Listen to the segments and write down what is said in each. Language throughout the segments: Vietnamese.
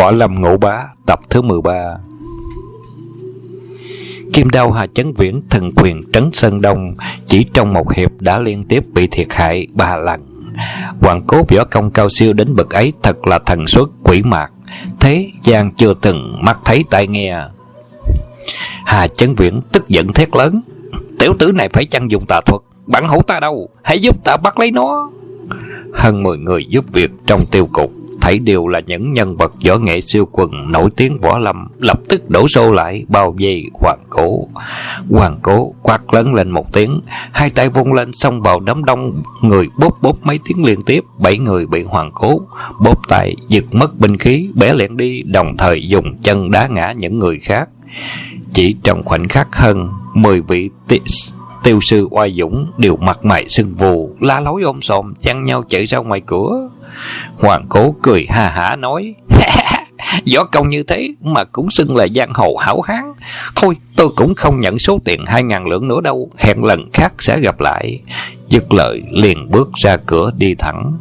Võ Lâm Ngũ Bá tập thứ 13. Kim đao Hà Chấn Viễn thần quyền trấn Sơn Đông, chỉ trong một hiệp đã liên tiếp bị thiệt hại 3 lần. Hoàng Cố võ công cao siêu đến bậc ấy thật là thần xuất quỷ mạc, thế gian chưa từng mắt thấy tai nghe. Hà Chấn Viễn tức giận thét lớn: tiểu tử này phải chăng dùng tà thuật? Bản hữu ta đâu, hãy giúp ta bắt lấy nó. Hơn 10 người giúp việc trong tiêu cục, thảy đều là những nhân vật võ nghệ siêu quần nổi tiếng võ lâm, lập tức đổ xô lại bao vây Hoàng Cố. Hoàng Cố quát lớn lên một tiếng, hai tay vung lên xông vào đám đông người, bóp bóp mấy tiếng liên tiếp. 7 người bị Hoàng Cố bóp tay giật mất binh khí, bẻ lẹn đi, đồng thời dùng chân đá ngã những người khác. Chỉ trong khoảnh khắc, hơn 10 vị tiêu sư oai dũng đều mặt mày sưng vù, la lối ôm sòm chăn nhau chạy ra ngoài cửa. Hoàng Cố cười ha hả nói: võ công như thế mà cũng xưng là giang hồ hảo hán. Thôi tôi cũng không nhận số tiền 2.000 lượng nữa đâu, hẹn lần khác sẽ gặp lại. Dứt lời liền bước ra cửa đi thẳng.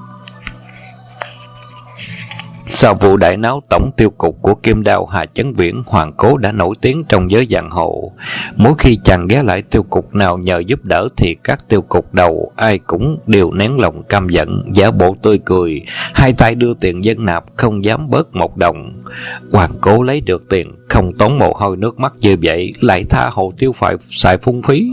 Sau vụ đại náo tổng tiêu cục của Kim đao Hà Chấn Viễn, Hoàng Cố đã nổi tiếng trong giới giang hồ. Mỗi khi chàng ghé lại tiêu cục nào nhờ giúp đỡ thì các tiêu cục đầu ai cũng đều nén lòng căm giận, giả bộ tươi cười, hai tay đưa tiền dân nạp, không dám bớt một đồng. Hoàng Cố lấy được tiền không tốn mồ hôi nước mắt như vậy, lại tha hồ tiêu xài phung phí.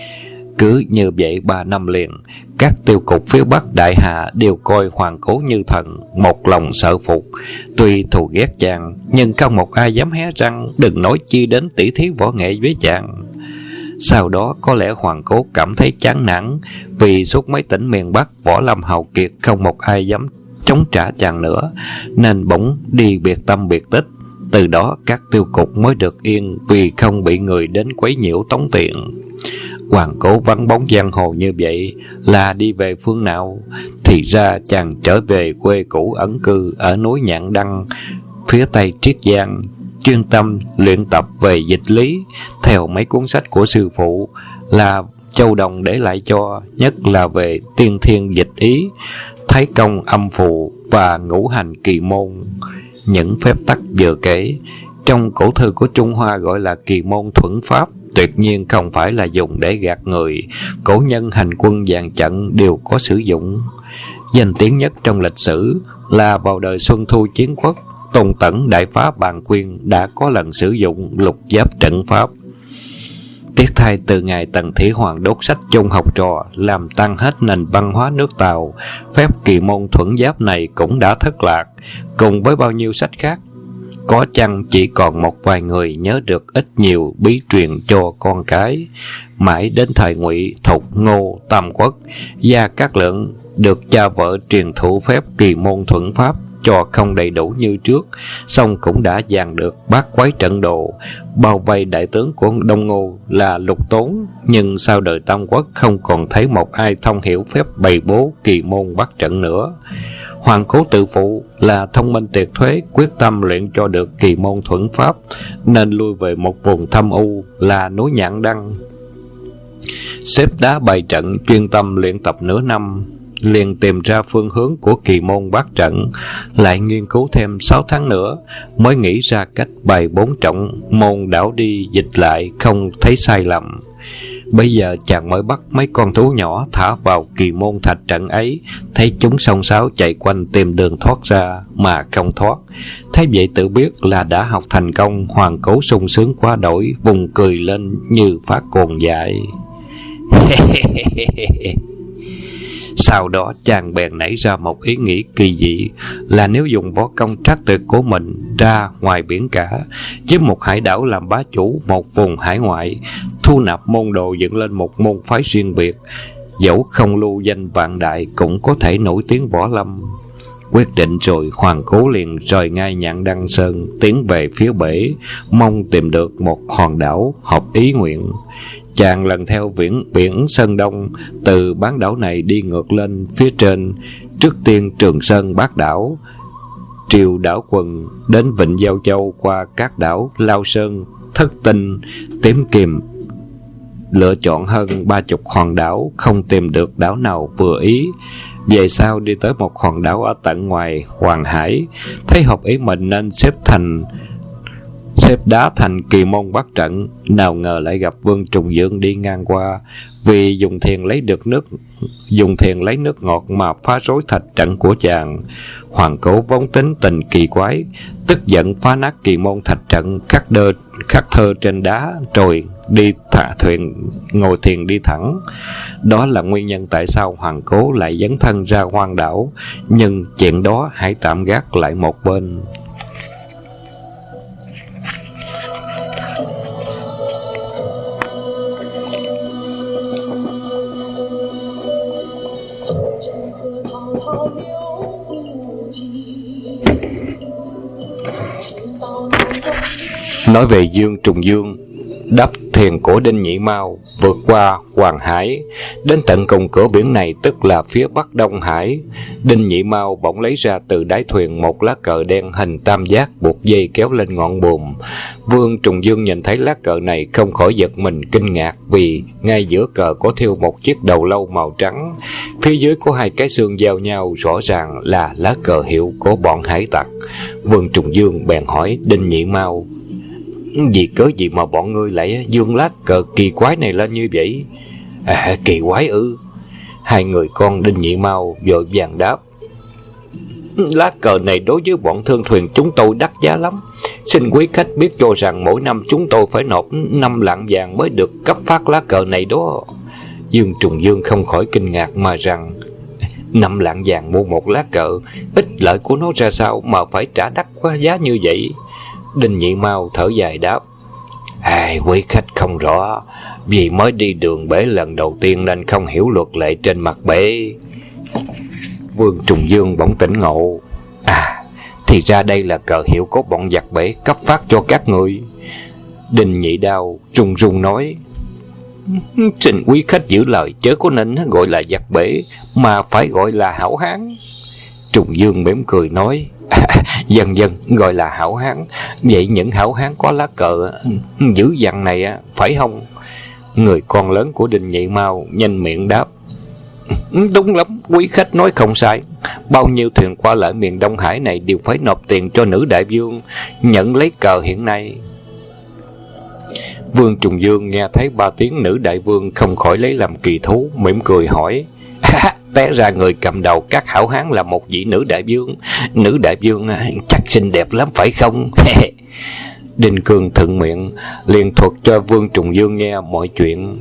Cứ như vậy 3 năm liền, các tiêu cục phía Bắc Đại Hà đều coi Hoàng Cố như thần, một lòng sợ phục. Tuy thù ghét chàng, nhưng không một ai dám hé răng, đừng nói chi đến tỉ thí võ nghệ với chàng. Sau đó có lẽ Hoàng Cố cảm thấy chán nản, vì suốt mấy tỉnh miền Bắc võ lâm hào kiệt không một ai dám chống trả chàng nữa, nên bỗng đi biệt tâm biệt tích. Từ đó các tiêu cục mới được yên, vì không bị người đến quấy nhiễu tống tiền. Hoàng Cố vắng bóng giang hồ như vậy là đi về phương nào? Thì ra chàng trở về quê cũ ẩn cư ở núi Nhạn Đăng, phía tây Triết Giang, chuyên tâm luyện tập về dịch lý, theo mấy cuốn sách của sư phụ là Châu Đồng để lại cho, nhất là về tiên thiên dịch ý, thái công âm phù và ngũ hành kỳ môn. Những phép tắc vừa kể trong cổ thư của Trung Hoa gọi là kỳ môn thuẫn pháp, tuyệt nhiên không phải là dùng để gạt người. Cổ nhân hành quân dàn trận đều có sử dụng. Danh tiếng nhất trong lịch sử là vào đời Xuân Thu Chiến Quốc, Tôn Tẩn đại phá Bàn Quyên đã có lần sử dụng lục giáp trận pháp. Tiếc thay từ ngày Tần Thủy Hoàng đốt sách chung học trò, làm tăng hết nền văn hóa nước Tàu, phép kỳ môn thuẫn giáp này cũng đã thất lạc, cùng với bao nhiêu sách khác. Có chăng chỉ còn một vài người nhớ được ít nhiều bí truyền cho con cái. Mãi đến thời Ngụy, Thục, Ngô, Tam Quốc, Gia Cát Lượng được cha vợ truyền thụ phép kỳ môn thuẫn pháp cho không đầy đủ như trước, song cũng đã dàn được bát quái trận đồ, bao vây đại tướng của Đông Ngô là Lục Tốn. Nhưng sau đời Tam Quốc không còn thấy một ai thông hiểu phép bày bố kỳ môn bắt trận nữa. Hoàng Cố tự phụ là thông minh tuyệt thuế, quyết tâm luyện cho được kỳ môn thuẫn pháp, nên lui về một vùng thâm u là núi Nhạn Đăng, xếp đá bày trận, chuyên tâm luyện tập nửa năm. Liền tìm ra phương hướng của kỳ môn bắt trận, lại nghiên cứu thêm 6 tháng nữa mới nghĩ ra cách bày 4 trọng môn, đảo đi dịch lại không thấy sai lầm. Bây giờ chàng mới bắt mấy con thú nhỏ thả vào kỳ môn thạch trận ấy, thấy chúng xông xáo chạy quanh tìm đường thoát ra mà không thoát. Thấy vậy tự biết là đã học thành công. Hoàng Cố sung sướng quá đổi, vùng cười lên như phát cồn dại. Sau đó chàng bèn nảy ra một ý nghĩ kỳ dị, là nếu dùng võ công trác tuyệt của mình ra ngoài biển cả, với một hải đảo làm bá chủ một vùng hải ngoại, thu nạp môn đồ dựng lên một môn phái riêng biệt, dẫu không lưu danh vạn đại cũng có thể nổi tiếng võ lâm. Quyết định rồi, Hoàng Cố liền rời ngay Nhạn Đăng Sơn, tiến về phía bể, mong tìm được một hòn đảo hợp ý nguyện. Chàng lần theo biển Sơn Đông, từ bán đảo này đi ngược lên phía trên, trước tiên Trường Sơn Bát Đảo, Triều Đảo Quần, đến Vịnh Giao Châu, qua các đảo Lao Sơn, Thất Tinh, Tím Kiềm, lựa chọn hơn 30 hòn đảo, không tìm được đảo nào vừa ý. Về sau đi tới một hòn đảo ở tận ngoài Hoàng Hải, thấy hợp ý mình nên xếp đá thành kỳ môn bắt trận. Nào ngờ lại gặp Vương Trùng Dương đi ngang qua, vì dùng thuyền lấy nước ngọt mà phá rối thạch trận của chàng. Hoàng Cố vốn tính tình kỳ quái, tức giận phá nát kỳ môn thạch trận, khắc thơ trên đá, rồi ngồi thuyền đi thẳng. Đó là nguyên nhân tại sao Hoàng Cố lại dấn thân ra hoang đảo, nhưng chuyện đó hãy tạm gác lại một bên. Nói về Dương Trùng Dương, đắp thuyền của Đinh Nhị Mao vượt qua Hoàng Hải đến tận cùng cửa biển này, tức là phía bắc Đông Hải. Đinh Nhị Mao bỗng lấy ra từ đáy thuyền một lá cờ đen hình tam giác buộc dây kéo lên ngọn buồm. Vương Trùng Dương nhìn thấy lá cờ này không khỏi giật mình kinh ngạc, vì ngay giữa cờ có thêu một chiếc đầu lâu màu trắng, phía dưới có hai cái xương giao nhau, rõ ràng là lá cờ hiệu của bọn hải tặc. Vương Trùng Dương bèn hỏi Đinh Nhị Mao: vì cớ gì mà bọn ngươi lại dương lá cờ kỳ quái này lên như vậy? Kỳ quái ư? Hai người con Đinh Nhị Mao vội vàng đáp: lá cờ này đối với bọn thương thuyền chúng tôi đắt giá lắm. Xin quý khách biết cho rằng mỗi năm chúng tôi phải nộp 5 lạng vàng mới được cấp phát lá cờ này đó. Dương Trùng Dương không khỏi kinh ngạc mà rằng: 5 lạng vàng mua một lá cờ, ích lợi của nó ra sao mà phải trả đắt quá giá như vậy? Đinh Nhị Mao thở dài đáp: quý khách không rõ, vì mới đi đường bể lần đầu tiên nên không hiểu luật lệ trên mặt bể. Vương Trùng Dương bỗng tỉnh ngộ: thì ra đây là cờ hiệu của bọn giặc bể cấp phát cho các người. Đinh Nhị Đao run run nói: xin quý khách giữ lời, chớ có nên gọi là giặc bể, mà phải gọi là hảo hán. Trùng Dương mỉm cười nói: dần gọi là hảo hán. Vậy những hảo hán có lá cờ dữ dằn này phải không? Người con lớn của Đinh Nhị Mao nhanh miệng đáp: đúng lắm, quý khách nói không sai. Bao nhiêu thuyền qua lại miền Đông Hải này đều phải nộp tiền cho nữ đại vương nhận lấy cờ hiện nay. Vương Trùng Dương nghe thấy 3 tiếng nữ đại vương không khỏi lấy làm kỳ thú, mỉm cười hỏi: té ra người cầm đầu các hảo hán là một vị nữ đại vương. Nữ đại vương chắc xinh đẹp lắm phải không? Đinh Cương thuận miệng liền thuật cho Vương Trùng Dương nghe mọi chuyện.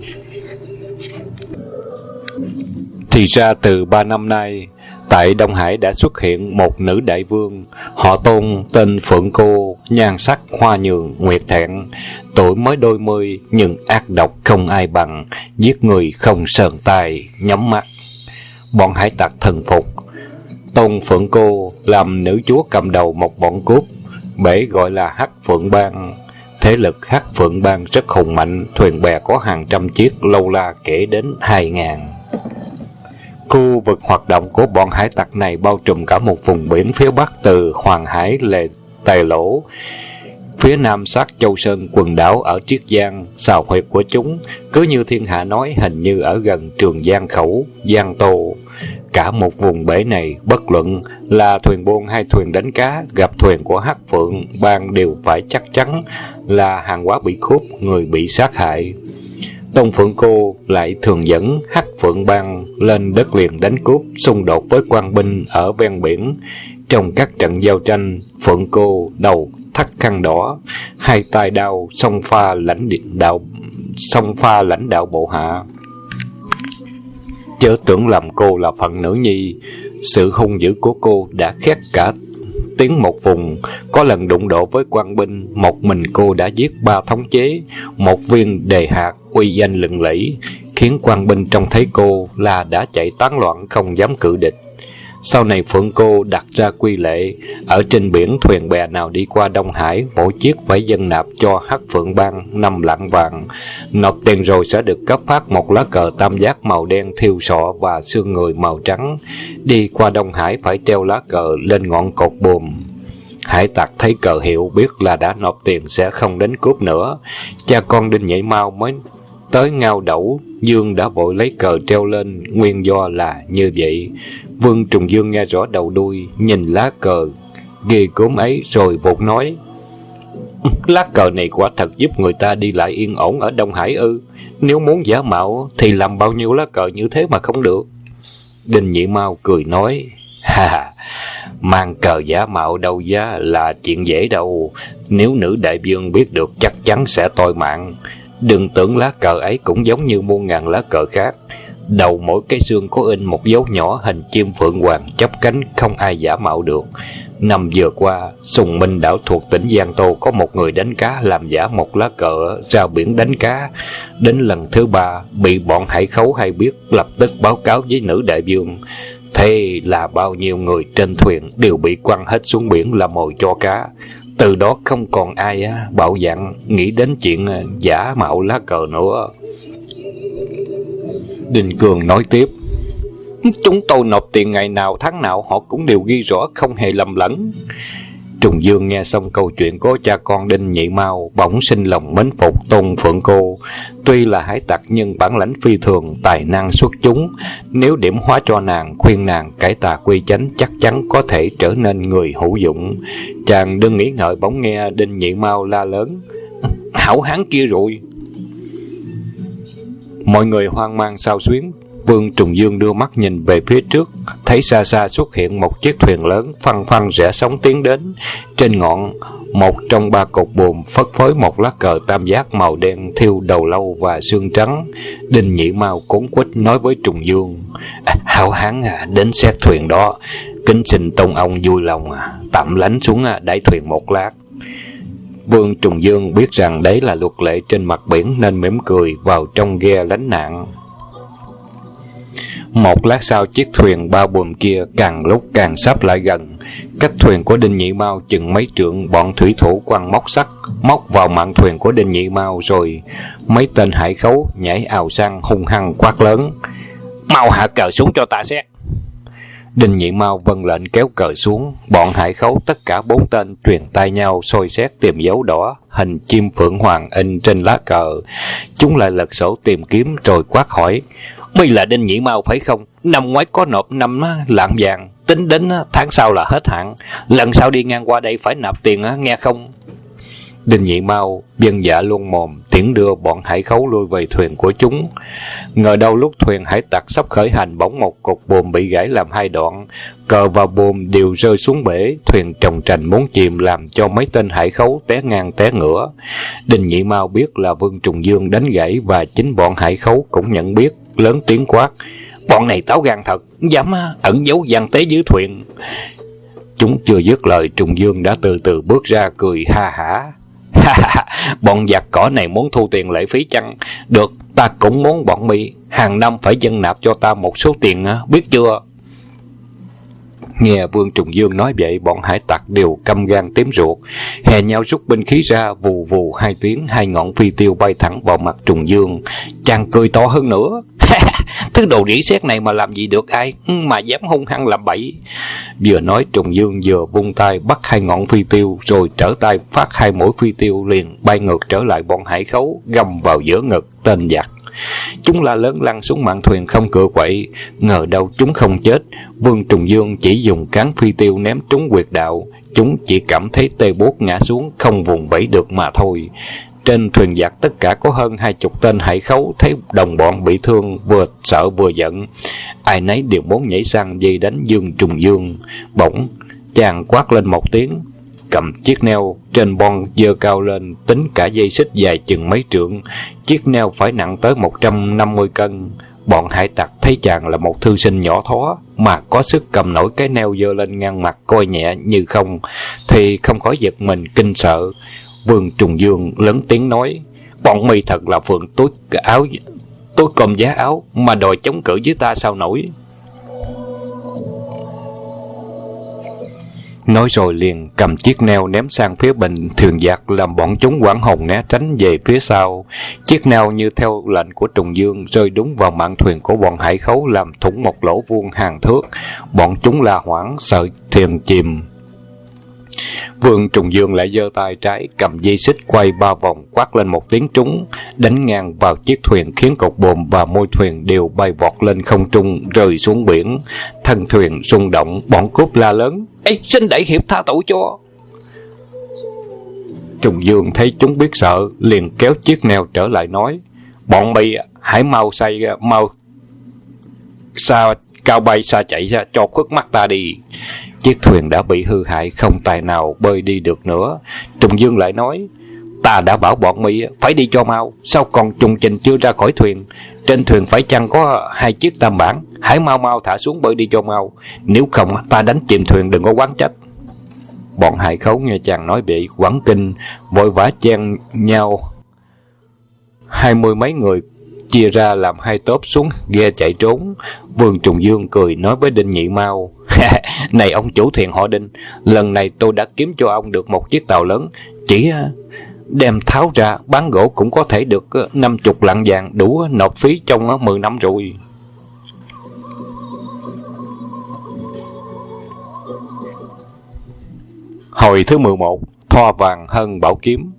Thì ra từ 3 năm nay, tại Đông Hải đã xuất hiện một nữ đại vương, họ Tôn, tên Phượng Cô, nhan sắc hoa nhường nguyệt thẹn, tuổi mới đôi mươi nhưng ác độc không ai bằng, giết người không sờn tai nhắm mắt. Bọn hải tặc thần phục. Tôn Phượng Cô làm nữ chúa cầm đầu một bọn cướp, bể gọi là Hắc Phượng Bang. Thế lực Hắc Phượng Bang rất hùng mạnh, thuyền bè có hàng trăm chiếc, lâu la kể đến 2.000. Khu vực hoạt động của bọn hải tặc này bao trùm cả một vùng biển phía bắc từ Hoàng Hải lên Tây Lỗ, phía nam sát Châu Sơn, quần đảo ở Triết Giang. Xào huyệt của chúng cứ như thiên hạ nói, hình như ở gần Trường Giang Khẩu, Giang Tô. Cả một vùng bể này, bất luận là thuyền buôn hay thuyền đánh cá, gặp thuyền của Hắc Phượng Bang đều phải chắc chắn là hàng hóa bị cướp, người bị sát hại. Tôn Phượng Cô lại thường dẫn Hắc Phượng Bang lên đất liền đánh cướp, xung đột với quan binh ở ven biển. Trong các trận giao tranh, Phượng Cô đầu thắt khăn đỏ, hai tay đao xông pha lãnh đạo bộ hạ. Chớ tưởng lầm cô là phận nữ nhi, sự hung dữ của cô đã khét cả tiếng một vùng. Có lần đụng độ với quan binh, một mình cô đã giết 3 thống chế, một viên đề hạt, uy danh lừng lẫy, khiến quan binh trông thấy cô là đã chạy tán loạn, không dám cự địch. Sau này Phượng Cô đặt ra quy lệ, ở trên biển thuyền bè nào đi qua Đông Hải, mỗi chiếc phải dâng nạp cho Hắc Phượng Bang 5 lạng vàng. Nộp tiền rồi sẽ được cấp phát một lá cờ tam giác màu đen thêu sọ và xương người màu trắng. Đi qua Đông Hải phải treo lá cờ lên ngọn cột buồm. Hải tặc thấy cờ hiệu biết là đã nộp tiền sẽ không đánh cướp nữa. Cha con Đinh Nhị Mao tới ngao đẩu, Dương đã vội lấy cờ treo lên, nguyên do là như vậy. Vương Trùng Dương nghe rõ đầu đuôi, nhìn lá cờ ghê gớm ấy rồi vụt nói: lá cờ này quả thật giúp người ta đi lại yên ổn ở Đông Hải ư? Nếu muốn giả mạo thì làm bao nhiêu lá cờ như thế mà không được? Đinh Nhị Mao cười nói: ha, mang cờ giả mạo đâu giá là chuyện dễ đâu. Nếu nữ đại vương biết được chắc chắn sẽ toi mạng. Đừng tưởng lá cờ ấy cũng giống như muôn ngàn lá cờ khác. Đầu mỗi cái xương có in một dấu nhỏ hình chim phượng hoàng chắp cánh, không ai giả mạo được. Năm vừa qua, Sùng Minh đảo thuộc tỉnh Giang Tô có một người đánh cá làm giả một lá cờ ra biển đánh cá. Đến lần thứ 3, bị bọn hải khấu hay biết, lập tức báo cáo với nữ đại vương. Thế là bao nhiêu người trên thuyền đều bị quăng hết xuống biển làm mồi cho cá. Từ đó không còn ai bạo dạn nghĩ đến chuyện giả mạo lá cờ nữa. Đinh Cường nói tiếp: chúng tôi nộp tiền ngày nào tháng nào họ cũng đều ghi rõ, không hề lầm lẫn. Trùng Dương nghe xong câu chuyện của cha con Đinh Nhị Mao, bỗng sinh lòng mến phục Tôn Phượng Cô. Tuy là hải tặc nhưng bản lãnh phi thường, tài năng xuất chúng. Nếu điểm hóa cho nàng, khuyên nàng cải tà quy chánh, chắc chắn có thể trở nên người hữu dụng. Chàng đừng nghĩ ngợi, bỗng nghe Đinh Nhị Mao la lớn: hảo hán kia rồi! Mọi người hoang mang xao xuyến. Vương Trùng Dương đưa mắt nhìn về phía trước, thấy xa xa xuất hiện một chiếc thuyền lớn phăng phăng rẽ sóng tiến đến. Trên ngọn, một trong 3 cột buồm phất phới một lá cờ tam giác màu đen thêu đầu lâu và xương trắng. Đinh Nhị Mao cuống quýt nói với Trùng Dương: hảo hán đến xét thuyền đó, kính xin Tôn ông vui lòng tạm lánh xuống đáy thuyền một lát. Vương Trùng Dương biết rằng đấy là luật lệ trên mặt biển nên mỉm cười vào trong ghe lánh nạn. Một lát sau, chiếc thuyền 3 buồm kia càng lúc càng sắp lại gần. Cách thuyền của Đinh Nhị Mao chừng mấy trượng, bọn thủy thủ quăng móc sắt móc vào mạn thuyền của Đinh Nhị Mao, rồi mấy tên hải khấu nhảy ào sang hung hăng quát lớn: mau hạ cờ xuống cho ta xét! Đinh Nhị Mao vâng lệnh kéo cờ xuống. Bọn hải khấu tất cả 4 tên truyền tay nhau soi xét tìm dấu đỏ hình chim phượng hoàng in trên lá cờ. Chúng lại lật sổ tìm kiếm rồi quát hỏi: mi là Đinh Nhị Mao phải không? Năm ngoái có nộp 5 lạng vàng, tính đến tháng sau là hết hạn. Lần sau đi ngang qua đây phải nạp tiền nghe không? Đinh Nhị Mao vâng dạ luôn mồm, tiễn đưa bọn hải khấu lui về thuyền của chúng. Ngờ đâu lúc thuyền hải tặc sắp khởi hành, bỗng một cột buồm bị gãy làm 2 đoạn, cờ và buồm đều rơi xuống bể. Thuyền trồng trành muốn chìm, làm cho mấy tên hải khấu té ngang té ngửa. Đinh Nhị Mao biết là Vương Trùng Dương đánh gãy, và chính bọn hải khấu cũng nhận biết, lớn tiếng quát: bọn này táo gan thật, dám ẩn giấu gian tế dưới thuyền. Chúng chưa dứt lời, Trùng Dương đã từ từ bước ra cười ha hả: bọn giặc cỏ này muốn thu tiền lệ phí chăng? Được, ta cũng muốn bọn mi hàng năm phải dâng nạp cho ta một số tiền, biết chưa? Nghe Vương Trùng Dương nói vậy, bọn hải tặc đều căm gan tím ruột, hè nhau rút binh khí ra. Vù vù 2 tiếng, 2 ngọn phi tiêu bay thẳng vào mặt Trùng Dương. Chàng cười to hơn nữa: thứ đồ rỉ sét này mà làm gì được ai, mà dám hung hăng làm bậy. Vừa nói, Trùng Dương vừa vung tay bắt 2 ngọn phi tiêu, rồi trở tay phát 2 mũi phi tiêu liền bay ngược trở lại bọn hải khấu, găm vào giữa ngực tên giặc. Chúng la lớn lăn xuống mạn thuyền không cựa quậy. Ngờ đâu chúng không chết. Vương Trùng Dương chỉ dùng cán phi tiêu ném trúng huyệt đạo. Chúng chỉ cảm thấy tê buốt ngã xuống, không vùng vẫy được mà thôi. Trên thuyền giặc tất cả có hơn 20 tên hải khấu, thấy đồng bọn bị thương, vừa sợ vừa giận. Ai nấy đều muốn nhảy sang dây đánh Vương Trùng Dương. Bỗng chàng quát lên một tiếng, cầm chiếc neo trên bon giơ cao lên, tính cả dây xích dài chừng mấy trượng. Chiếc neo phải nặng tới 150 cân. Bọn hải tặc thấy chàng là một thư sinh nhỏ thó mà có sức cầm nổi cái neo giơ lên ngang mặt coi nhẹ như không, thì không khỏi giật mình kinh sợ. Vương Trùng Dương lớn tiếng nói: bọn mi thật là phường túi cơm giá áo mà đòi chống cự với ta sao nổi. Nói rồi liền cầm chiếc neo ném sang phía bình thuyền giặc, làm bọn chúng hoảng hồn né tránh về phía sau. Chiếc neo như theo lệnh của Trùng Dương rơi đúng vào mạn thuyền của bọn hải khấu, làm thủng một lỗ vuông hàng thước. Bọn chúng la hoảng sợ thuyền chìm. Vương Trùng Dương lại giơ tay trái cầm dây xích quay 3 vòng, quát lên một tiếng trúng, đánh ngang vào chiếc thuyền khiến cột buồm và môi thuyền đều bay vọt lên không trung, rơi xuống biển. Thân thuyền rung động, bọn cướp la lớn: "Ê, xin đại hiệp tha tội cho!" Trùng Dương thấy chúng biết sợ, liền kéo chiếc neo trở lại nói: "Bọn mày hãy mau xa cao bay xa chạy ra cho khuất mắt ta đi." Chiếc thuyền đã bị hư hại, không tài nào bơi đi được nữa. Trùng Dương lại nói: "Ta đã bảo bọn mày phải đi cho mau, sao còn trùng trình chưa ra khỏi thuyền? Trên thuyền phải chăng có 2 chiếc tam bản? Hãy mau thả xuống bơi đi cho mau, nếu không ta đánh chìm thuyền, đừng có oán trách." Bọn hải khấu nghe chàng nói vậy quảng kinh, vội vã chen nhau 20 mấy người chia ra làm 2 tốp xuống ghe chạy trốn. Vương Trùng Dương cười nói với Đinh Nhị Mao: "Này ông chủ thuyền họ Đinh, lần này tôi đã kiếm cho ông được một chiếc tàu lớn, chỉ đem tháo ra bán gỗ cũng có thể được 50 lạng vàng, đủ nộp phí trong 10 năm rồi." Hồi thứ 11, Thoa vàng hơn bảo kiếm.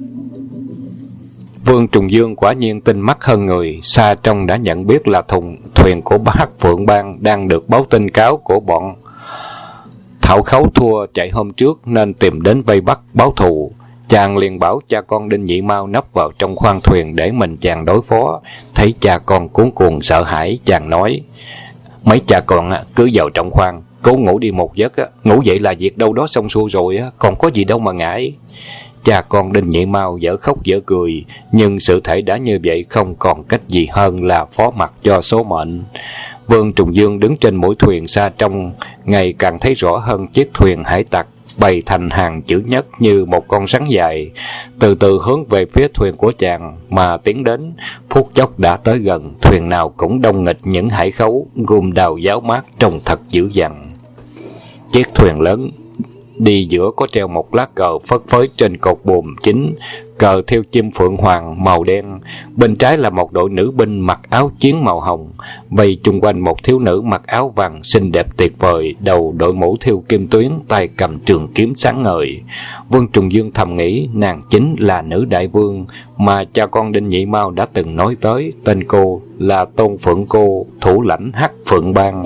Vương Trùng Dương quả nhiên tinh mắt hơn người, xa trông đã nhận biết là thuyền của Hắc Phượng Bang đang được báo tin cáo của bọn Thảo Khấu thua chạy hôm trước nên tìm đến vây bắt báo thù. Chàng liền bảo cha con Đinh Nhị Mao nấp vào trong khoang thuyền để mình chàng đối phó. Thấy cha con cuống cuồng sợ hãi, chàng nói: "Mấy cha con cứ vào trong khoang, cố ngủ đi một giấc, ngủ dậy là việc đâu đó xong xuôi rồi, còn có gì đâu mà ngại." Cha con Đinh Nhị Mao dở khóc dở cười, nhưng sự thể đã như vậy, không còn cách gì hơn là phó mặc cho số mệnh. Vương Trùng Dương đứng trên mũi thuyền xa trông, ngày càng thấy rõ hơn chiếc thuyền hải tặc bày thành hàng chữ nhất như một con rắn dài, từ từ hướng về phía thuyền của chàng mà tiến đến. Phút chốc đã tới gần, thuyền nào cũng đông nghịch những hải khấu gươm đào giáo mát trông thật dữ dằn. Chiếc thuyền lớn đi giữa có treo một lá cờ phất phới trên cột buồm chính, cờ theo chim phượng hoàng màu đen. Bên trái là một đội nữ binh mặc áo chiến màu hồng, vây chung quanh một thiếu nữ mặc áo vàng xinh đẹp tuyệt vời, đầu đội mũ thêu kim tuyến, tay cầm trường kiếm sáng ngời. Vương Trùng Dương thầm nghĩ nàng chính là nữ đại vương mà cha con Đinh Nhị Mao đã từng nói tới. Tên cô là Tôn Phượng Cô, thủ lãnh Hắc Phượng Bang.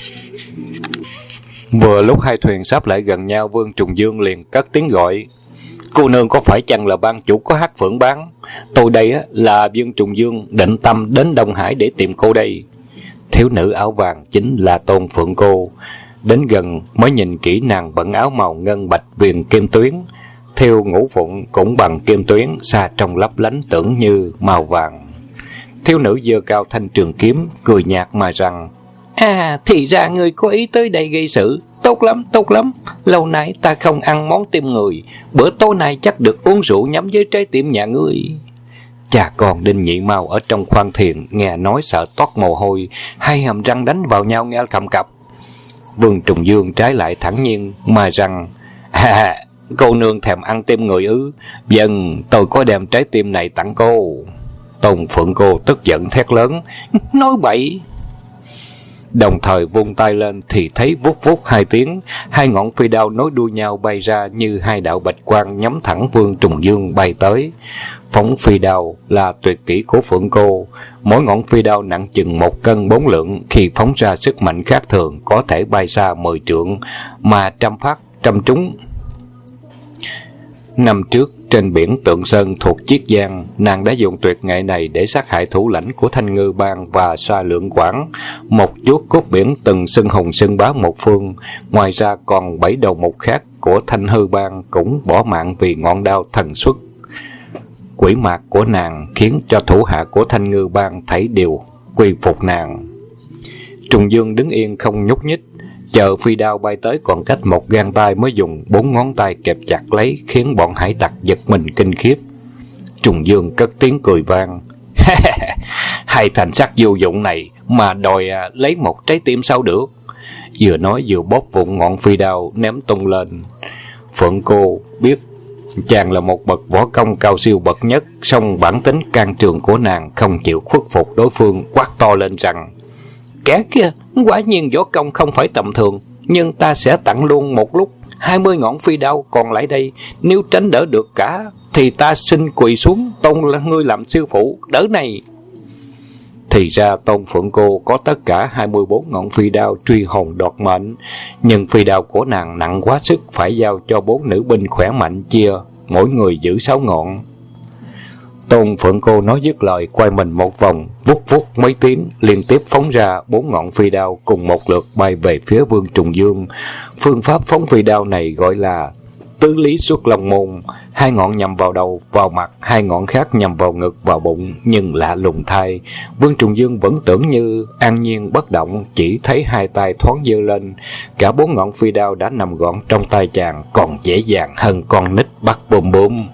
Vừa lúc hai thuyền sắp lại gần nhau, Vương Trùng Dương liền cất tiếng gọi: "Cô nương có phải chăng là ban chủ có Hắc Phượng Bang? Tôi đây là Vương Trùng Dương, định tâm đến Đông Hải để tìm cô đây." Thiếu nữ áo vàng chính là Tôn Phượng Cô. Đến gần mới nhìn kỹ, nàng bận áo màu ngân bạch viền kim tuyến, thêu ngũ phụng cũng bằng kim tuyến, xa trong lấp lánh tưởng như màu vàng. Thiếu nữ giơ cao thanh trường kiếm, cười nhạt mà rằng: "Thì ra ngươi có ý tới đây gây sự. Tốt lắm. Lâu nay ta không ăn món tim người, bữa tối nay chắc được uống rượu nhắm với trái tim nhà ngươi." Cha con Đinh Nhị Mao ở trong khoang thuyền nghe nói sợ toát mồ hôi, hai hàm răng đánh vào nhau nghe cầm cập. Vương Trùng Dương trái lại thản nhiên mà rằng: "Cô nương thèm ăn tim người ư? Vâng, tôi có đem trái tim này tặng cô." Tôn Phượng Cô tức giận thét lớn: "Nói bậy!" Đồng thời vung tay lên thì thấy vút vút 2 tiếng, 2 ngọn phi đao nối đuôi nhau bay ra như 2 đạo bạch quang nhắm thẳng Vương Trùng Dương bay tới. Phóng phi đao là tuyệt kỹ của Phượng Cô, mỗi ngọn phi đao nặng chừng 1 cân 4 lượng, khi phóng ra sức mạnh khác thường có thể bay xa 10 trượng, mà trăm phát trăm trúng. Năm trước trên biển Tượng Sơn thuộc Chiết Giang, nàng đã dùng tuyệt nghệ này để sát hại thủ lãnh của Thanh Ngư Bang và Sa Lượng Quảng, một chuốt cốt biển từng xưng hùng xưng bá một phương. Ngoài ra còn 7 đầu mục khác của Thanh Hư Bang cũng bỏ mạng vì ngọn đao thần xuất quỷ mạc của nàng, khiến cho thủ hạ của Thanh Ngư Bang thảy đều quy phục nàng. Trùng Dương đứng yên không nhúc nhích, chờ phi đao bay tới còn cách một gang tay mới dùng 4 ngón tay kẹp chặt lấy, khiến bọn hải tặc giật mình kinh khiếp. Trùng Dương cất tiếng cười vang: "Hai thành sắt vô dụng này mà đòi lấy một trái tim sao được?" Vừa nói vừa bóp vụn ngọn phi đao ném tung lên. Phượng Cô biết chàng là một bậc võ công cao siêu bậc nhất, song bản tính can trường của nàng không chịu khuất phục đối phương, quát to lên rằng: "Kẻ kia quả nhiên võ công không phải tầm thường, nhưng ta sẽ tặng luôn một lúc 20 ngọn phi đao còn lại đây, nếu tránh đỡ được cả thì ta xin quỳ xuống, tôn là ngươi làm sư phụ, đỡ này. Thì ra Tôn Phượng Cô có tất cả 24 ngọn phi đao truy hồn đoạt mệnh, nhưng phi đao của nàng nặng quá sức, phải giao cho 4 nữ binh khỏe mạnh chia, mỗi người giữ 6 ngọn. Tôn Phượng Cô nói dứt lời, quay mình một vòng, vút vút mấy tiếng, liên tiếp phóng ra 4 ngọn phi đao cùng một lượt bay về phía Vương Trùng Dương. Phương pháp phóng phi đao này gọi là tứ lý xuất long môn, 2 ngọn nhằm vào đầu, vào mặt, 2 ngọn khác nhằm vào ngực, vào bụng, nhưng lạ lùng thay, Vương Trùng Dương vẫn tưởng như an nhiên bất động, chỉ thấy 2 tay thoáng giơ lên, cả 4 ngọn phi đao đã nằm gọn trong tay chàng, còn dễ dàng hơn con nít bắt bùm bùm.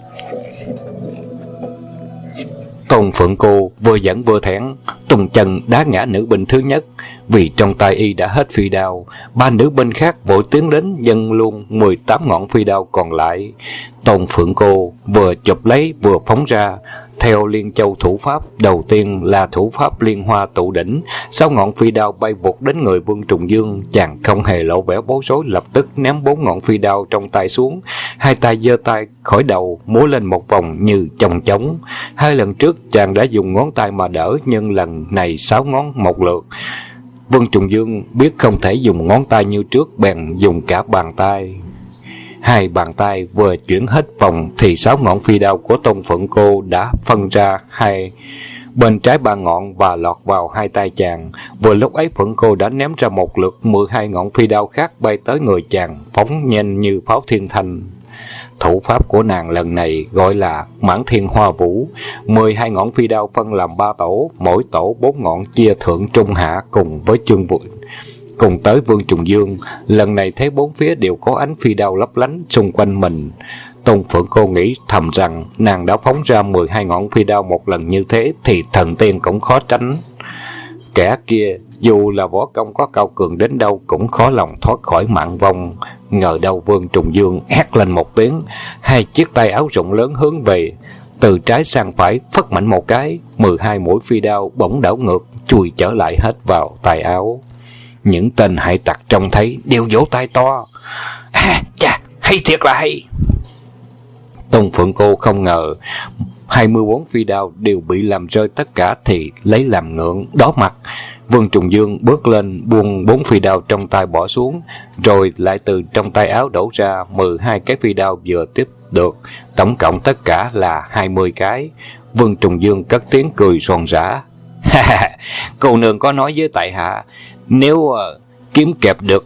Tôn Phượng Cô vừa giận vừa thẹn, tung chân đá ngã nữ binh thứ nhất, vì trong tay y đã hết phi đao. 3 nữ binh khác vội tiến đến dâng luôn 18 ngọn phi đao còn lại. Tôn Phượng Cô vừa chụp lấy vừa phóng ra. Theo Liên Châu thủ pháp, đầu tiên là thủ pháp Liên Hoa tụ đỉnh, 6 ngọn phi đao bay vụt đến người Vương Trùng Dương. Chàng không hề lộ vẻ bối rối, lập tức ném 4 ngọn phi đao trong tay xuống, 2 tay giơ tay khỏi đầu múa lên một vòng như chong trống. 2 lần trước chàng đã dùng ngón tay mà đỡ, nhưng lần này 6 ngón một lượt. Vương Trùng Dương biết không thể dùng ngón tay như trước, bèn dùng cả bàn tay. 2 bàn tay vừa chuyển hết vòng thì 6 ngọn phi đao của Tôn Phượng Cô đã phân ra 2 bên trái 3 ngọn và lọt vào 2 tay chàng. Vừa lúc ấy Phượng Cô đã ném ra một lượt 12 ngọn phi đao khác bay tới người chàng, phóng nhanh như pháo thiên thanh. Thủ pháp của nàng lần này gọi là Mãn Thiên Hoa Vũ. 12 ngọn phi đao phân làm 3 tổ, mỗi tổ 4 ngọn chia thượng trung hạ cùng với chương vụ cùng tới Vương Trùng Dương. Lần này thấy 4 phía đều có ánh phi đao lấp lánh xung quanh mình. Tôn Phượng Cô nghĩ thầm rằng nàng đã phóng ra 12 ngọn phi đao một lần như thế thì thần tiên cũng khó tránh. Kẻ kia dù là võ công có cao cường đến đâu cũng khó lòng thoát khỏi mạng vong. Ngờ đâu Vương Trùng Dương hét lên một tiếng, 2 chiếc tay áo rộng lớn hướng về, từ trái sang phải phất mạnh một cái, 12 mũi phi đao bỗng đảo ngược chui trở lại hết vào tay áo. Những tên hải tặc trông thấy đều vỗ tay to. Chà, hay thiệt là hay. Tôn Phượng Cô không ngờ 24 phi đao đều bị làm rơi tất cả thì lấy làm ngượng, đỏ mặt. Vương Trùng Dương bước lên buông 4 phi đao trong tay bỏ xuống, rồi lại từ trong tay áo đổ ra 12 cái phi đao vừa tiếp được, tổng cộng tất cả là 20 cái. Vương Trùng Dương cất tiếng cười ròn rã. Cô nương có nói với tại hạ, nếu kiếm kẹp được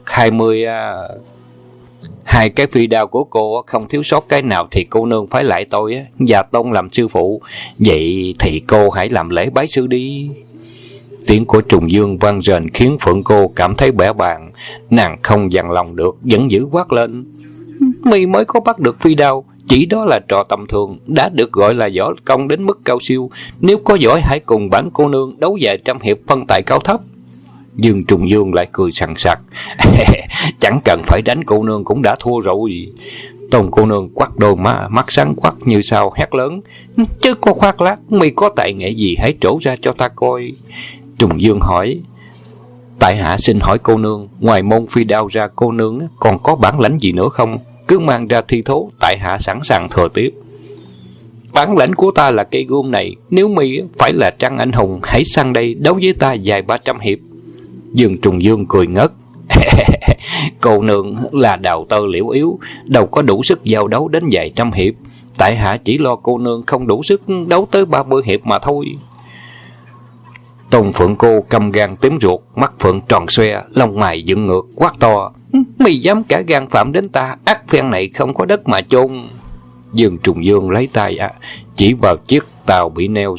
22 cái phi đao của cô không thiếu sót cái nào thì cô nương phải lại tôi và tôn làm sư phụ. Vậy thì cô hãy làm lễ bái sư đi. Tiếng của Trùng Dương vang rền khiến Phượng Cô cảm thấy bẽ bàng. Nàng không dằn lòng được, vẫn giữ quát lên. Mi mới có bắt được phi đao, chỉ đó là trò tầm thường, đã được gọi là võ công đến mức cao siêu. Nếu có giỏi hãy cùng bản cô nương đấu vài trăm hiệp phân tài cao thấp. Dương Trùng Dương lại cười sằng sặc. Chẳng cần phải đánh cô nương cũng đã thua rồi. Tôn cô nương quắt đôi mắt sáng quắc như sao hét lớn. Chứ có khoác lác, mi có tài nghệ gì hãy trổ ra cho ta coi. Trùng Dương hỏi. Tại hạ xin hỏi cô nương, ngoài môn phi đao ra cô nương còn có bản lãnh gì nữa không? Cứ mang ra thi thố, tại hạ sẵn sàng thừa tiếp. Bản lãnh của ta là cây gươm này, nếu mi phải là Trăng anh hùng, hãy sang đây đấu với ta vài 300 hiệp. Dương Trùng Dương cười ngất. Cô nương là đào tơ liễu yếu, đâu có đủ sức giao đấu đến vài trăm hiệp. Tại hạ chỉ lo cô nương không đủ sức đấu tới 30 hiệp mà thôi. Tôn Phượng Cô căm gan tím ruột, mắt phượng tròn xoe, lông mày dựng ngược, quát to. Mày dám cả gan phạm đến ta, ác phen này không có đất mà chôn. Dương Trùng Dương lấy tay chỉ vào chiếc tàu bị neo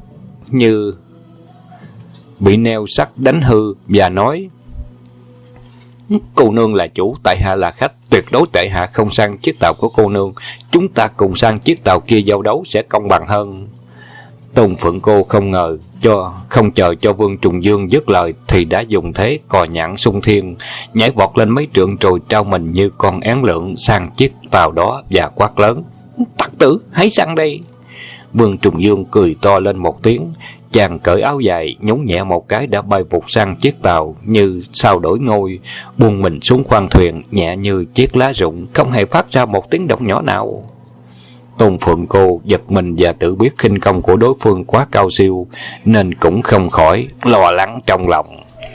sắt đánh hư và nói. Cô nương là chủ, tại hạ là khách, tuyệt đối tại hạ không sang chiếc tàu của cô nương. Chúng ta cùng sang chiếc tàu kia giao đấu sẽ công bằng hơn. Tôn Phượng Cô không ngờ không chờ cho Vương Trùng Dương dứt lời thì đã dùng thế cò nhạn xung thiên, nhảy vọt lên mấy trượng rồi trao mình như con én lượn sang chiếc tàu đó và quát lớn. Tặc tử, hãy sang đây. Vương Trùng Dương cười to lên một tiếng, Chàng cởi áo dài, nhún nhẹ một cái đã bay vụt sang chiếc tàu như sao đổi ngôi, buông mình xuống khoang thuyền nhẹ như chiếc lá rụng, không hề phát ra một tiếng động nhỏ nào. Tôn Phượng Cô giật mình và tự biết khinh công của đối phương quá cao siêu, nên cũng không khỏi lo lắng trong lòng.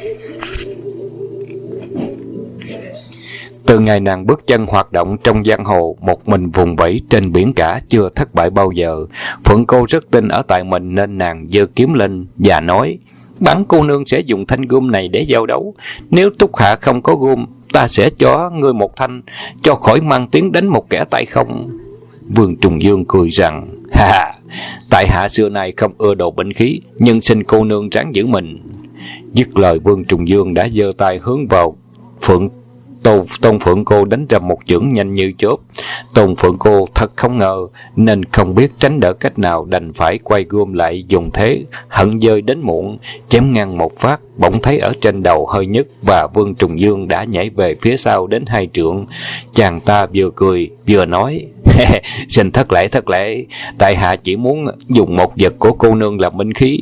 Từ ngày nàng bước chân hoạt động trong giang hồ, một mình vùng vẫy trên biển cả chưa thất bại bao giờ, Phượng Cô rất tin ở tại mình, nên nàng giơ kiếm lên và nói: "Bản cô nương sẽ dùng thanh gươm này để giao đấu. Nếu Túc Hạ không có gươm, ta sẽ cho ngươi một thanh, cho khỏi mang tiếng đánh một kẻ tay không." Vương Trùng Dương cười rằng: "Ha, tại hạ xưa nay không ưa đồ binh khí, nhưng xin cô nương ráng giữ mình." Dứt lời, Vương Trùng Dương đã giơ tay hướng vào Tôn Phượng Cô đánh ra một chưởng nhanh như chớp. Tôn Phượng Cô thật không ngờ, nên không biết tránh đỡ cách nào, đành phải quay gươm lại, dùng thế hận dơi đến muộn, chém ngang một phát, bỗng thấy ở trên đầu hơi nhức, và Vương Trùng Dương đã nhảy về phía sau đến 2 trượng. Chàng ta vừa cười vừa nói: "Xin thất lễ, tại hạ chỉ muốn dùng một vật của cô nương làm binh khí."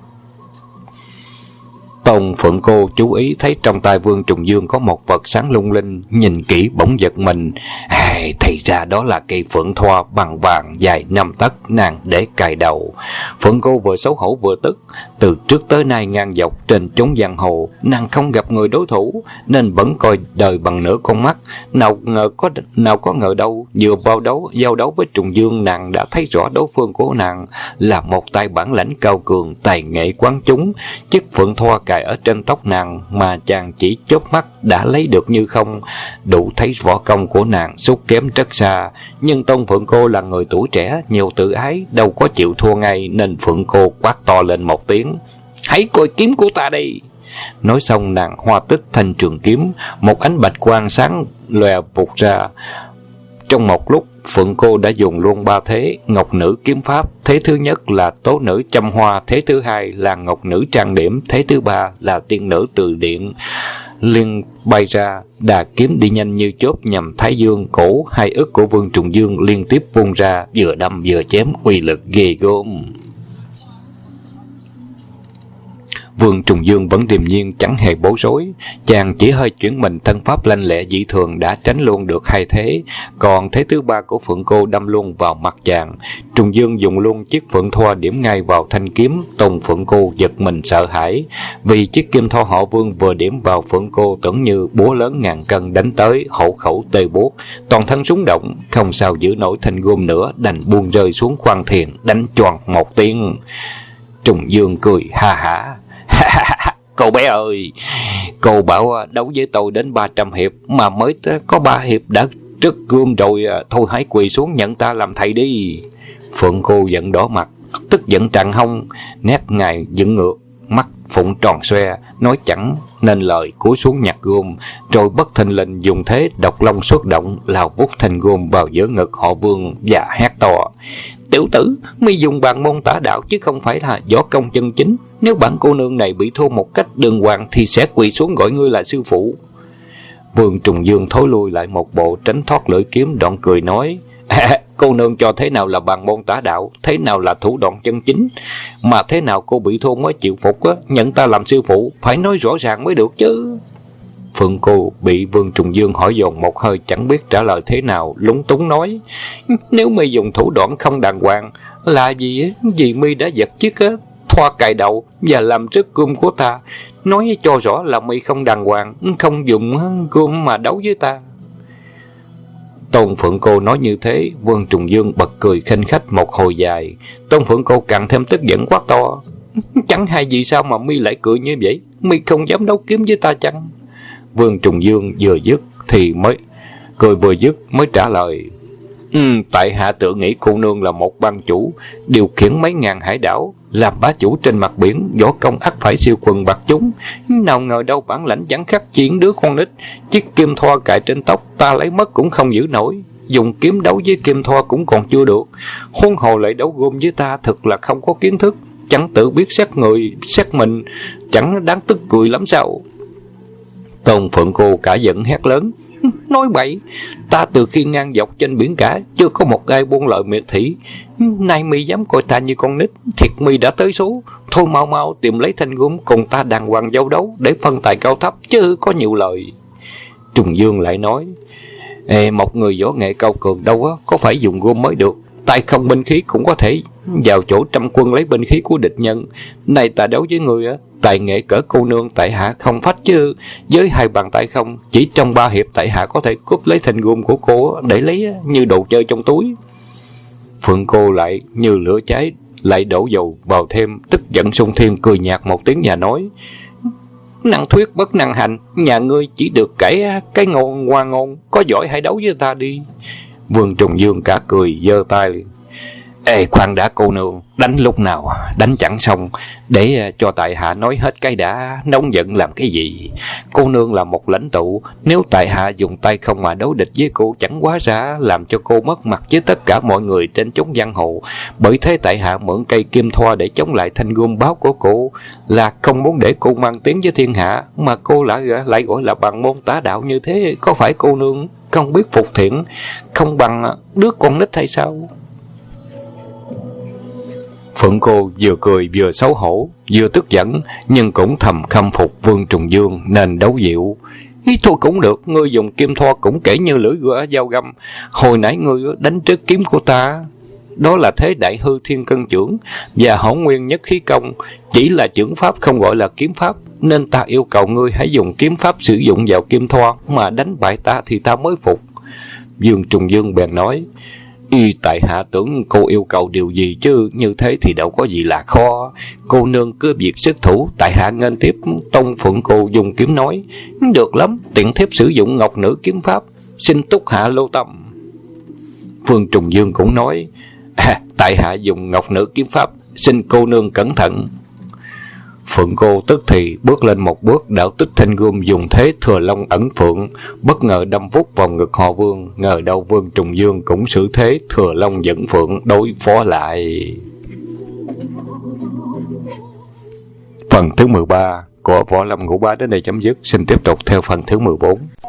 Tôn Phượng Cô chú ý thấy trong tay Vương Trùng Dương có một vật sáng lung linh, nhìn kỹ bỗng giật mình. Thì ra đó là cây phượng thoa bằng vàng dài 5 tấc nàng để cài đầu. Phượng Cô vừa xấu hổ vừa tức. Từ trước tới nay ngang dọc trên chốn giang hồ, nàng không gặp người đối thủ, nên vẫn coi đời bằng nửa con mắt. Nào có ngờ đâu, vừa vào giao đấu với Trùng Dương, nàng đã thấy rõ đối phương của nàng là một tay bản lãnh cao cường, tài nghệ quán chúng. Chiếc phượng thoa cài ở trên tóc nàng mà chàng chỉ chớp mắt đã lấy được như không, đủ thấy võ công của nàng sút kém rất xa. Nhưng Tôn Phượng Cô là người tuổi trẻ, nhiều tự ái, đâu có chịu thua ngay, nên Phượng Cô quát to lên một tiếng: "Hãy coi kiếm của ta đây!" Nói xong, nàng hoa tích thanh trường kiếm, một ánh bạch quang sáng lòe vụt ra. Trong một lúc, Phượng Cô đã dùng luôn 3 thế ngọc nữ kiếm pháp. Thế thứ nhất là tố nữ châm hoa, thế thứ hai là ngọc nữ trang điểm, thế thứ ba là tiên nữ từ điện. Liên bay ra, đà kiếm đi nhanh như chớp nhằm thái dương, cổ 2 ức của Vương Trùng Dương liên tiếp vung ra, vừa đâm vừa chém, uy lực ghê gớm. Vương Trùng Dương vẫn điềm nhiên, chẳng hề bối rối. Chàng chỉ hơi chuyển mình, thân pháp lanh lẹ dị thường, đã tránh luôn được 2 thế. Còn thế thứ ba của Phượng Cô đâm luôn vào mặt chàng. Trùng Dương dùng luôn chiếc phượng thoa điểm ngay vào thanh kiếm. Tôn Phượng Cô giật mình sợ hãi, vì chiếc kim thoa họ Vương vừa điểm vào Phượng Cô tưởng như búa lớn ngàn cân đánh tới, hổ khẩu tê buốt, toàn thân súng động, không sao giữ nổi thanh gươm nữa, đành buông rơi xuống khoang thuyền, đánh choàng một tiếng. Trùng Dương cười ha hả: "Cô bé ơi, cô bảo đấu với tôi đến 300 hiệp, mà mới có 3 hiệp đã trất gươm rồi, thôi hãy quỳ xuống nhận ta làm thầy đi." Phượng Cô giận đỏ mặt, tức giận tràn hông, nét ngài dựng ngược, mắt phụng tròn xoe, nói chẳng nên lời, cúi xuống nhặt gươm, rồi bất thình lình dùng thế độc long xuất động, lao vút thanh gươm vào giữa ngực họ Vương và hét to: "Tiểu tử, mi dùng bàn môn tả đạo chứ không phải là võ công chân chính. Nếu bản cô nương này bị thua một cách đường hoàng thì sẽ quỳ xuống gọi ngươi là sư phụ." Vương Trùng Dương thối lui lại một bộ, tránh thoát lưỡi kiếm, đoạn cười nói: "Cô nương cho thế nào là bàn môn tả đạo, thế nào là thủ đoạn chân chính, mà thế nào cô bị thua mới chịu phục á, nhận ta làm sư phụ, phải nói rõ ràng mới được chứ." Phượng Cô bị Vương Trùng Dương hỏi dồn một hơi, chẳng biết trả lời thế nào, lúng túng nói: "Nếu mi dùng thủ đoạn không đàng hoàng là gì á, vì mi đã giật chiếc á thoa cài đầu và làm rớt gươm của ta. Nói cho rõ là mi không đàng hoàng, không dùng gươm mà đấu với ta." Tôn Phượng Cô nói như thế, Vương Trùng Dương bật cười khanh khách một hồi dài. Tôn Phượng Cô càng thêm tức giận quát to: "Chẳng hay gì sao mà mi lại cười như vậy? Mi không dám đấu kiếm với ta chăng?" Vương Trùng Dương vừa dứt mới trả lời: "Tại hạ tự nghĩ cô nương là một bang chủ, điều khiển mấy ngàn hải đảo, làm bá chủ trên mặt biển, võ công ắt phải siêu quần bạc chúng. Nào ngờ đâu bản lãnh chẳng khác chỉ đứa con nít. Chiếc kim thoa cài trên tóc ta lấy mất cũng không giữ nổi, dùng kiếm đấu với kim thoa cũng còn chưa được, huống hồ lại đấu gươm với ta, thật là không có kiến thức, chẳng tự biết xét người xét mình, chẳng đáng tức cười lắm sao?" Tôn Phượng Cô cả giận hét lớn: Nói bậy, ta từ khi ngang dọc trên biển cả chưa có một ai buông lời miệt thị. Nay mi dám coi ta như con nít, thiệt mi đã tới số. Thôi mau mau tìm lấy thanh gươm cùng ta đàng hoàng giao đấu để phân tài cao thấp, chứ có nhiều lời. Trùng Dương lại nói, một người võ nghệ cao cường đâu á có phải dùng gươm mới được, tay không binh khí cũng có thể vào chỗ trăm quân lấy binh khí của địch nhân. Này ta đấu với người á, tài nghệ cỡ cô nương tại hạ không phách, chứ với hai bàn tay không, chỉ trong 3 hiệp tại hạ có thể cướp lấy thanh gươm của cô để lấy như đồ chơi trong túi. Phượng cô lại như lửa cháy, lại đổ dầu vào thêm, tức giận xung thiên, cười nhạt một tiếng và nói, năng thuyết bất năng hành, nhà ngươi chỉ được cái ngôn ngoa ngôn, có giỏi hãy đấu với ta đi. Vương Trùng Dương cả cười giơ tay, khoan đã cô nương, đánh lúc nào đánh chẳng xong, để cho tại hạ nói hết cái đã, nóng giận làm cái gì. Cô nương là một lãnh tụ, nếu tại hạ dùng tay không mà đấu địch với cô, chẳng quá ra làm cho cô mất mặt với tất cả mọi người trên chốn giang hồ. Bởi thế tại hạ mượn cây kim thoa để chống lại thanh gươm báo của cô, là không muốn để cô mang tiếng với thiên hạ, mà cô lại gọi là bằng môn tả đạo như thế. Có phải cô nương không biết phục thiện, không bằng đứa con nít hay sao? Phượng cô vừa cười vừa xấu hổ, vừa tức giận, nhưng cũng thầm khâm phục Vương Trùng Dương nên đấu dịu. Thôi cũng được, ngươi dùng kim thoa cũng kể như lưỡi dao găm. Hồi nãy ngươi đánh trước kiếm của ta, đó là thế đại hư thiên cân chưởng và hỗn nguyên nhất khí công, chỉ là chưởng pháp không gọi là kiếm pháp, nên ta yêu cầu ngươi hãy dùng kiếm pháp sử dụng vào kim thoa mà đánh bại ta thì ta mới phục. Vương Trùng Dương bèn nói, tại hạ tưởng cô yêu cầu điều gì chứ, như thế thì đâu có gì là khó. Cô nương cứ việc xuất thủ, tại hạ nghênh tiếp. Tông Phượng cô dùng kiếm nói, được lắm, tiện thiếp sử dụng ngọc nữ kiếm pháp, xin túc hạ lưu tâm. Vương Trùng Dương cũng nói, tại hạ dùng ngọc nữ kiếm pháp, xin cô nương cẩn thận. Phượng cô tức thì bước lên một bước, đạo tích thanh gươm dùng thế thừa long ẩn phượng, bất ngờ đâm vút vào ngực Họ Vương. Ngờ đâu Vương Trùng Dương cũng xử thế thừa long dẫn phượng đối phó lại. Phần thứ 13 của Võ Lâm Ngũ Bá đến đây chấm dứt. Xin tiếp tục theo phần thứ 14.